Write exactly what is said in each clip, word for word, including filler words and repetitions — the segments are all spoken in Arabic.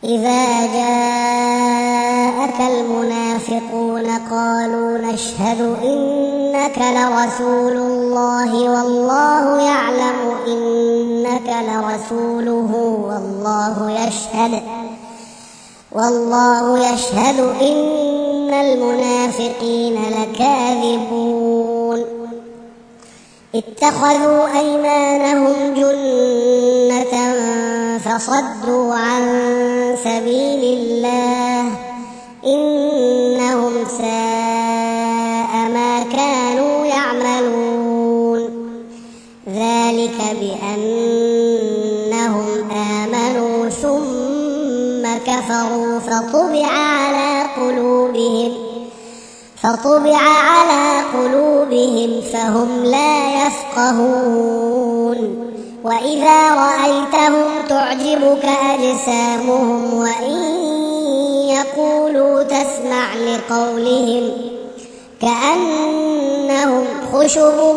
إذا جاءك المنافقون قالوا نشهد إنك لرسول الله والله يعلم إنك لرسوله والله يشهد والله يشهد إن المنافقين لكاذبون اتخذوا أيمانهم جنة فصدوا عن سبيل الله إنهم ساء ما كانوا يعملون ذلك بأنهم آمنوا ثم كفروا فطبع على قلوبهم فطبع على قلوبهم فهم لا يفقهون وإذا رأيتهم تعجبك أجسامهم وإن يقولوا تسمع لقولهم كأنهم خشب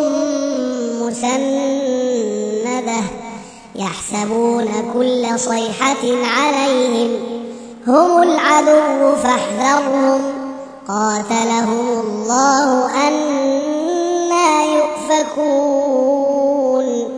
مسندة يحسبون كل صيحة عليهم هم العدو فاحذرهم قاتلهم الله أنى يؤفكون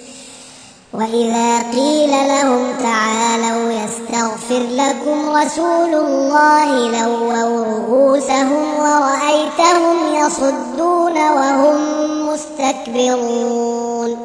وإذا قيل لهم تعالوا يستغفر لكم رسول الله لووا رؤوسهم ورأيتهم يصدون وهم مستكبرون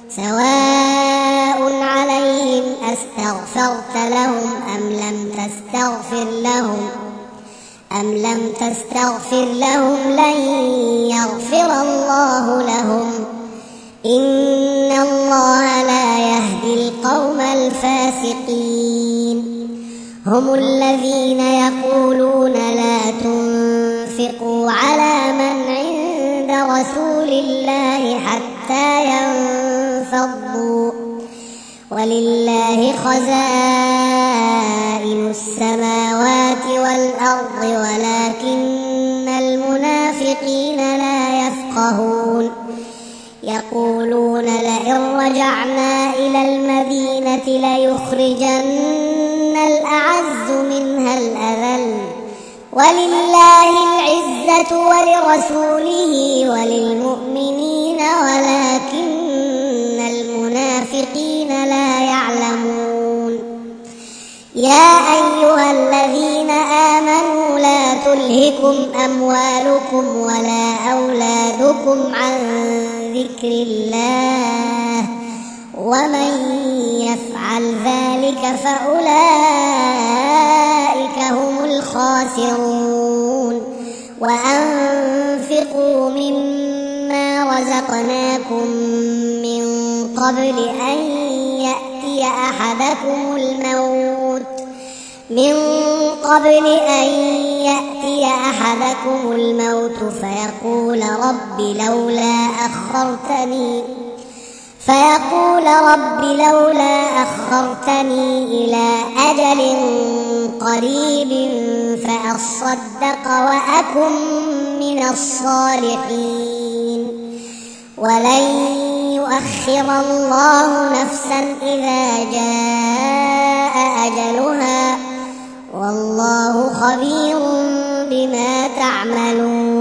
سواء عليهم أستغفرت لهم أم لم تستغفر لهم أم لم تستغفر لهم لن يغفر الله لهم إن الله لا يهدي القوم الفاسقين هم الذين يقولون لا تنفقوا على من عند رسول الله حتى ينفضوا ولله خزائن السماوات والأرض ولكن المنافقين لا يفقهون يقولون لئن رجعنا إلى المدينة ليخرجن الأعز منها الأذل ولله العزة ولرسوله وللمؤمنين ولكن المنافقين لا يعلمون يا أيها الذين آمنوا لا تلهكم أموالكم ولا أولادكم عن ذكر الله ومن يفعل ذلك فأولئك هم الخاسرون وأنفقوا مما رزقناكم من قبل أن يأتي أحدكم الموت من قبل أن يأتي أحدكم الموت فيقول رب لولا أخرتني فيقول رب لولا أخرتني إلى أجل قريب فأصدق وأكن من الصالحين ولن يؤخر الله نفسا إذا جاء أجلها والله خبير بما تعملون